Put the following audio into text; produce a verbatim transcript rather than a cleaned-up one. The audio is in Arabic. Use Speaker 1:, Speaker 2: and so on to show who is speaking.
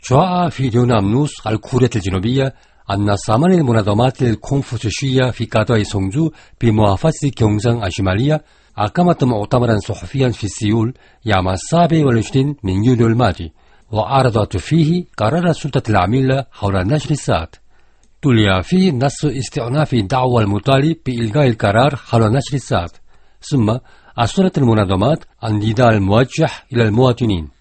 Speaker 1: جاء فيديو نامنوس على كوريا الجنوبية أن ثمن المنظمات الكونفوشيوسية في قضاء سونجو بمحافظة 경상 الشمالية أقامت مؤتمرا صحفيا في سيول يوم السابع والعشرين من يوليو الماضي، وعرضت فيه قرار السلطة العاملة حول نشر الساعات. تلي فيه نص استئناف دعوى المطالب بإلغاء القرار حول نشر الساعات، ثم أصدرت المنظمات النداء الموجه إلى المواطنين